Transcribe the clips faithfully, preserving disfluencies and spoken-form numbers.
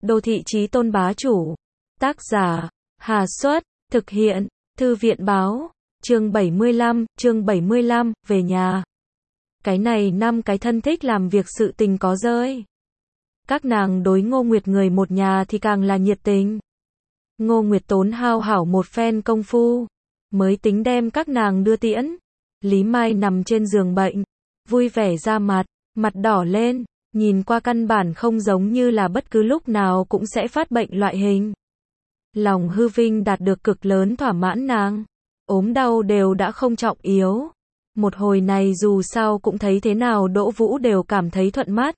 Đô thị chí tôn bá chủ. Tác giả, Hà Xuất, thực hiện, Thư viện báo, chương bảy mươi lăm, chương bảy mươi lăm, về nhà. Cái này năm cái thân thích làm việc sự tình có rơi. Các nàng đối Ngô Nguyệt người một nhà thì càng là nhiệt tình. Ngô Nguyệt tốn hao hảo một phen công phu, mới tính đem các nàng đưa tiễn. Lý Mai nằm trên giường bệnh, vui vẻ ra mặt, mặt đỏ lên, nhìn qua căn bản không giống như là bất cứ lúc nào cũng sẽ phát bệnh loại hình. Lòng hư vinh đạt được cực lớn thỏa mãn nàng, ốm đau đều đã không trọng yếu. Một hồi này dù sao cũng thấy thế nào Đỗ Vũ đều cảm thấy thuận mắt.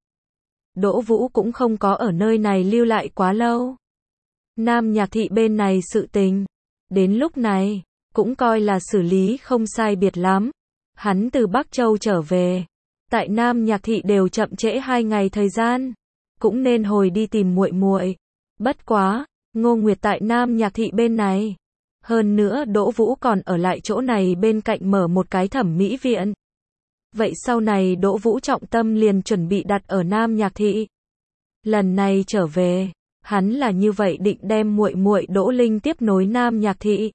Đỗ Vũ cũng không có ở nơi này lưu lại quá lâu. Nam Nhạc Thị bên này sự tình, đến lúc này, cũng coi là xử lý không sai biệt lắm. Hắn từ Bắc Châu trở về, tại Nam Nhạc Thị đều chậm trễ hai ngày thời gian, cũng nên hồi đi tìm muội muội. Bất quá, Ngô Nguyệt tại Nam Nhạc Thị bên này. Hơn nữa Đỗ Vũ còn ở lại chỗ này bên cạnh mở một cái thẩm mỹ viện. Vậy sau này Đỗ Vũ trọng tâm liền chuẩn bị đặt ở Nam Nhạc Thị. Lần này trở về, hắn là như vậy định đem muội muội Đỗ Linh tiếp nối Nam Nhạc Thị.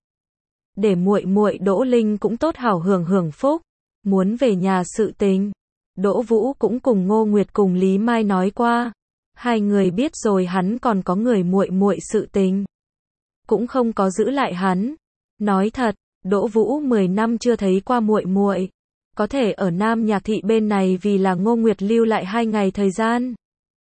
Để muội muội Đỗ Linh cũng tốt hảo hưởng hưởng phúc. Muốn về nhà sự tình, Đỗ Vũ cũng cùng Ngô Nguyệt cùng Lý Mai nói qua. Hai người biết rồi hắn còn có người muội muội sự tình, cũng không có giữ lại hắn. Nói thật, Đỗ Vũ mười năm chưa thấy qua muội muội, có thể ở Nam Nhạc Thị bên này vì là Ngô Nguyệt lưu lại hai ngày thời gian,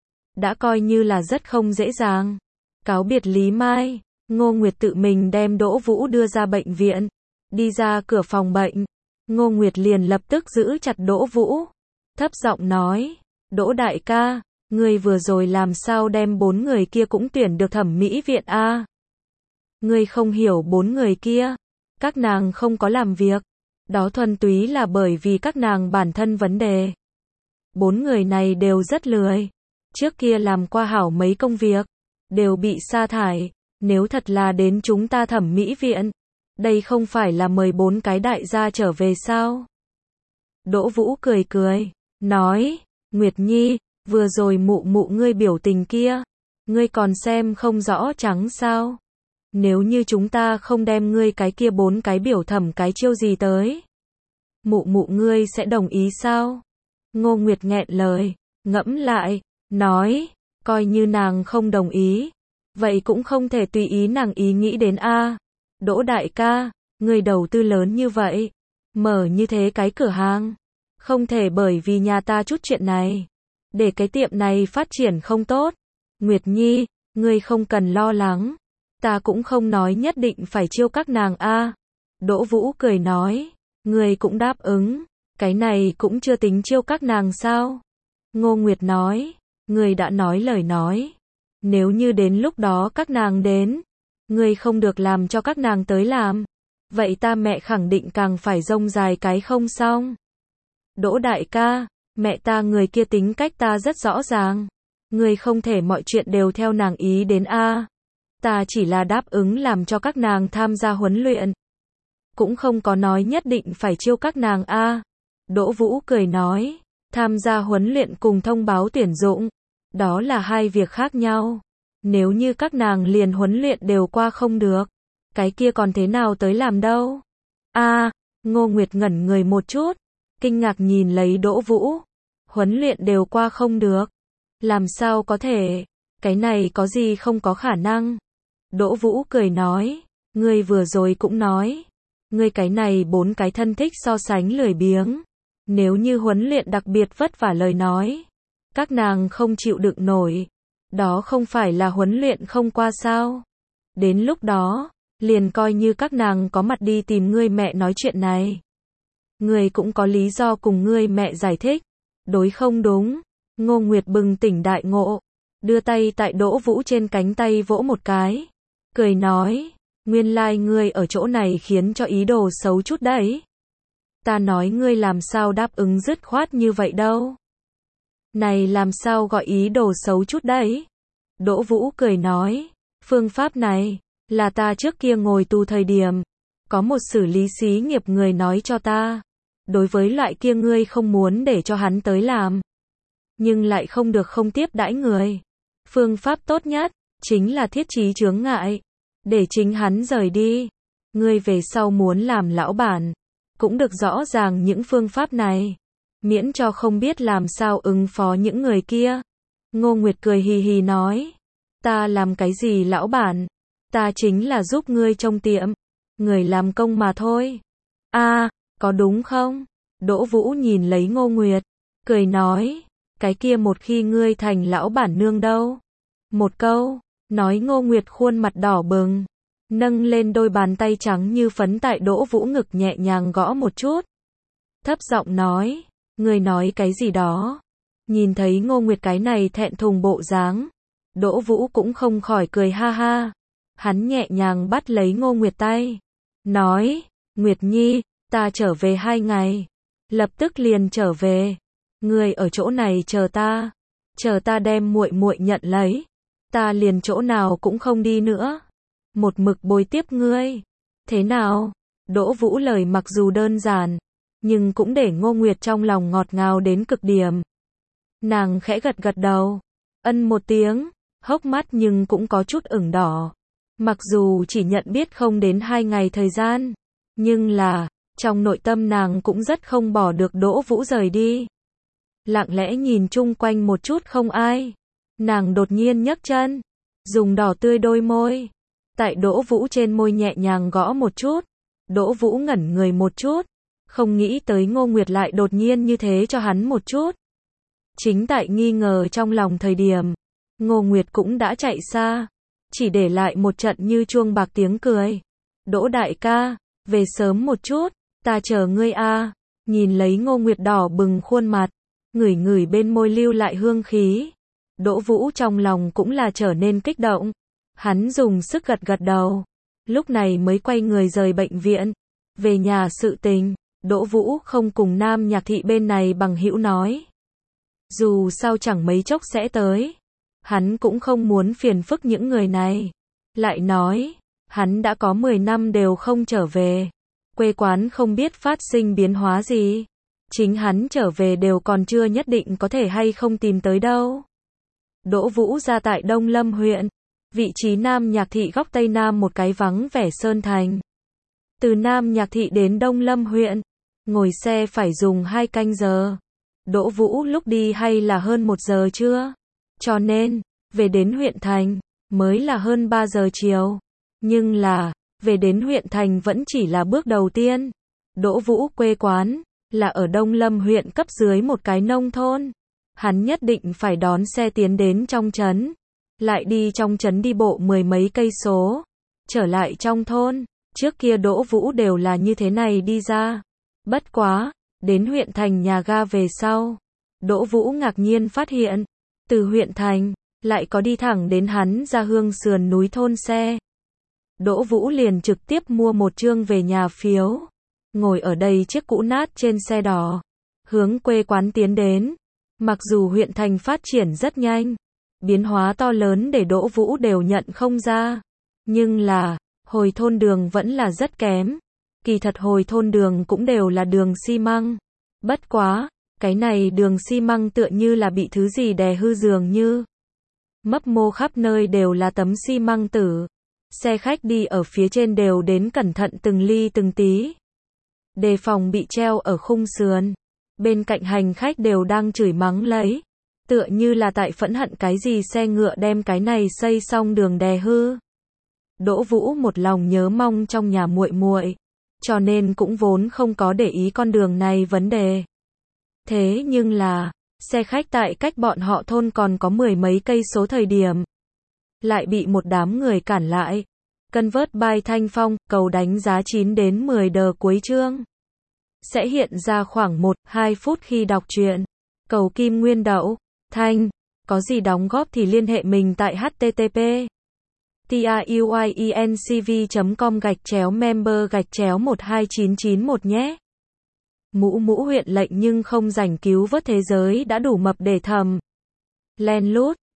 đã coi như là rất không dễ dàng. Cáo biệt Lý Mai, Ngô Nguyệt tự mình đem Đỗ Vũ đưa ra bệnh viện. Đi ra cửa phòng bệnh, Ngô Nguyệt liền lập tức giữ chặt Đỗ Vũ, thấp giọng nói, Đỗ đại ca, ngươi vừa rồi làm sao đem bốn người kia cũng tuyển được thẩm mỹ viện a? À? Ngươi không hiểu bốn người kia, các nàng không có làm việc, đó thuần túy là bởi vì các nàng bản thân vấn đề. Bốn người này đều rất lười, trước kia làm qua hảo mấy công việc, đều bị sa thải, nếu thật là đến chúng ta thẩm mỹ viện, đây không phải là mời bốn cái đại gia trở về sao? Đỗ Vũ cười cười, nói, Nguyệt Nhi, vừa rồi mụ mụ ngươi biểu tình kia, ngươi còn xem không rõ trắng sao? Nếu như chúng ta không đem ngươi cái kia bốn cái biểu thẩm cái chiêu gì tới, mụ mụ ngươi sẽ đồng ý sao? Ngô Nguyệt nghẹn lời, ngẫm lại, nói, coi như nàng không đồng ý, vậy cũng không thể tùy ý nàng ý nghĩ đến a. À. Đỗ đại ca, người đầu tư lớn như vậy, mở như thế cái cửa hàng, không thể bởi vì nhà ta chút chuyện này, để cái tiệm này phát triển không tốt. Nguyệt Nhi, ngươi không cần lo lắng, ta cũng không nói nhất định phải chiêu các nàng a. À. Đỗ Vũ cười nói, ngươi cũng đáp ứng, cái này cũng chưa tính chiêu các nàng sao? Ngô Nguyệt nói, ngươi đã nói lời nói, nếu như đến lúc đó các nàng đến, ngươi không được làm cho các nàng tới làm, vậy ta mẹ khẳng định càng phải rông dài cái không xong. Đỗ đại ca, mẹ ta người kia tính cách ta rất rõ ràng, ngươi không thể mọi chuyện đều theo nàng ý đến a. À. Ta chỉ là đáp ứng làm cho các nàng tham gia huấn luyện, cũng không có nói nhất định phải chiêu các nàng a. À. Đỗ Vũ cười nói, tham gia huấn luyện cùng thông báo tuyển dụng, đó là hai việc khác nhau. Nếu như các nàng liền huấn luyện đều qua không được, cái kia còn thế nào tới làm đâu? A, à, Ngô Nguyệt ngẩn người một chút, kinh ngạc nhìn lấy Đỗ Vũ. Huấn luyện đều qua không được, làm sao có thể? Cái này có gì không có khả năng? Đỗ Vũ cười nói, ngươi vừa rồi cũng nói, ngươi cái này bốn cái thân thích so sánh lười biếng, nếu như huấn luyện đặc biệt vất vả lời nói, các nàng không chịu đựng nổi. Đó không phải là huấn luyện không qua sao? Đến lúc đó, liền coi như các nàng có mặt đi tìm ngươi mẹ nói chuyện này. Ngươi cũng có lý do cùng ngươi mẹ giải thích, đối không đúng? Ngô Nguyệt bừng tỉnh đại ngộ, đưa tay tại Đỗ Vũ trên cánh tay vỗ một cái, cười nói, nguyên lai like ngươi ở chỗ này khiến cho ý đồ xấu chút đấy. Ta nói ngươi làm sao đáp ứng dứt khoát như vậy đâu. Này làm sao gọi ý đồ xấu chút đấy? Đỗ Vũ cười nói, phương pháp này, là ta trước kia ngồi tù thời điểm, có một xử lý xí nghiệp người nói cho ta. Đối với loại kia ngươi không muốn để cho hắn tới làm, nhưng lại không được không tiếp đãi người. Phương pháp tốt nhất, chính là thiết trí chướng ngại, để chính hắn rời đi. Ngươi về sau muốn làm lão bản, cũng được rõ ràng những phương pháp này, miễn cho không biết làm sao ứng phó những người kia. Ngô Nguyệt cười hì hì nói, ta làm cái gì lão bản, ta chính là giúp ngươi trông tiệm, người làm công mà thôi. A, có đúng không? Đỗ Vũ nhìn lấy Ngô Nguyệt, cười nói, cái kia một khi ngươi thành lão bản nương đâu? Một câu, nói Ngô Nguyệt khuôn mặt đỏ bừng, nâng lên đôi bàn tay trắng như phấn tại Đỗ Vũ ngực nhẹ nhàng gõ một chút. Thấp giọng nói, ngươi nói cái gì đó? Nhìn thấy Ngô Nguyệt cái này thẹn thùng bộ dáng, Đỗ Vũ cũng không khỏi cười ha ha. Hắn nhẹ nhàng bắt lấy Ngô Nguyệt tay, nói, Nguyệt Nhi, ta trở về hai ngày, lập tức liền trở về. Ngươi ở chỗ này chờ ta, chờ ta đem muội muội nhận lấy, ta liền chỗ nào cũng không đi nữa, một mực bồi tiếp ngươi. Thế nào? Đỗ Vũ lời mặc dù đơn giản, nhưng cũng để Ngô Nguyệt trong lòng ngọt ngào đến cực điểm. Nàng khẽ gật gật đầu, ân một tiếng, hốc mắt nhưng cũng có chút ửng đỏ. Mặc dù chỉ nhận biết không đến hai ngày thời gian, nhưng là, trong nội tâm nàng cũng rất không bỏ được Đỗ Vũ rời đi. Lặng lẽ nhìn chung quanh một chút không ai, nàng đột nhiên nhấc chân, dùng đỏ tươi đôi môi, tại Đỗ Vũ trên môi nhẹ nhàng gõ một chút. Đỗ Vũ ngẩn người một chút, không nghĩ tới Ngô Nguyệt lại đột nhiên như thế cho hắn một chút. Chính tại nghi ngờ trong lòng thời điểm, Ngô Nguyệt cũng đã chạy xa, chỉ để lại một trận như chuông bạc tiếng cười. Đỗ đại ca, về sớm một chút, ta chờ ngươi a. Nhìn lấy Ngô Nguyệt đỏ bừng khuôn mặt, ngửi ngửi bên môi lưu lại hương khí. Đỗ Vũ trong lòng cũng là trở nên kích động. Hắn dùng sức gật gật đầu, lúc này mới quay người rời bệnh viện. Về nhà sự tình, Đỗ Vũ không cùng Nam Nhạc Thị bên này bằng hữu nói. Dù sao chẳng mấy chốc sẽ tới, hắn cũng không muốn phiền phức những người này. Lại nói, hắn đã có mười năm đều không trở về, quê quán không biết phát sinh biến hóa gì. Chính hắn trở về đều còn chưa nhất định có thể hay không tìm tới đâu. Đỗ Vũ ra tại Đông Lâm huyện, vị trí Nam Nhạc Thị góc Tây Nam một cái vắng vẻ sơn thành. Từ Nam Nhạc Thị đến Đông Lâm huyện, ngồi xe phải dùng hai canh giờ. Đỗ Vũ lúc đi hay là hơn một giờ trưa, cho nên, về đến huyện thành, mới là hơn ba giờ chiều. Nhưng là, về đến huyện thành vẫn chỉ là bước đầu tiên. Đỗ Vũ quê quán, là ở Đông Lâm huyện cấp dưới một cái nông thôn. Hắn nhất định phải đón xe tiến đến trong trấn, lại đi trong trấn đi bộ mười mấy cây số, trở lại trong thôn. Trước kia Đỗ Vũ đều là như thế này đi ra. Bất quá, đến huyện thành nhà ga về sau, Đỗ Vũ ngạc nhiên phát hiện, từ huyện thành, lại có đi thẳng đến hắn ra hương sườn núi thôn xe. Đỗ Vũ liền trực tiếp mua một chương về nhà phiếu, ngồi ở đây chiếc cũ nát trên xe đỏ, hướng quê quán tiến đến. Mặc dù huyện thành phát triển rất nhanh, biến hóa to lớn để Đỗ Vũ đều nhận không ra, nhưng là, hồi thôn đường vẫn là rất kém. Kỳ thật hồi thôn đường cũng đều là đường xi măng. Bất quá, cái này đường xi măng tựa như là bị thứ gì đè hư dường như. Mấp mô khắp nơi đều là tấm xi măng tử. Xe khách đi ở phía trên đều đến cẩn thận từng ly từng tí, đề phòng bị treo ở khung sườn. Bên cạnh hành khách đều đang chửi mắng lấy, tựa như là tại phẫn hận cái gì xe ngựa đem cái này xây xong đường đè hư. Đỗ Vũ một lòng nhớ mong trong nhà muội muội, cho nên cũng vốn không có để ý con đường này vấn đề. Thế nhưng là, xe khách tại cách bọn họ thôn còn có mười mấy cây số thời điểm, lại bị một đám người cản lại. Cân vớt bài Thanh Phong, cầu đánh giá chín đến mười đờ cuối chương. Sẽ hiện ra khoảng một đến hai phút khi đọc truyện. Cầu Kim Nguyên Đậu, Thanh, có gì đóng góp thì liên hệ mình tại h t t p truyencv chấm com gạch chéo member gạch chéo một hai chín chín một nhé. Mũ mũ huyện lệnh nhưng không rảnh cứu vớt thế giới đã đủ mập để thầm. Len lút,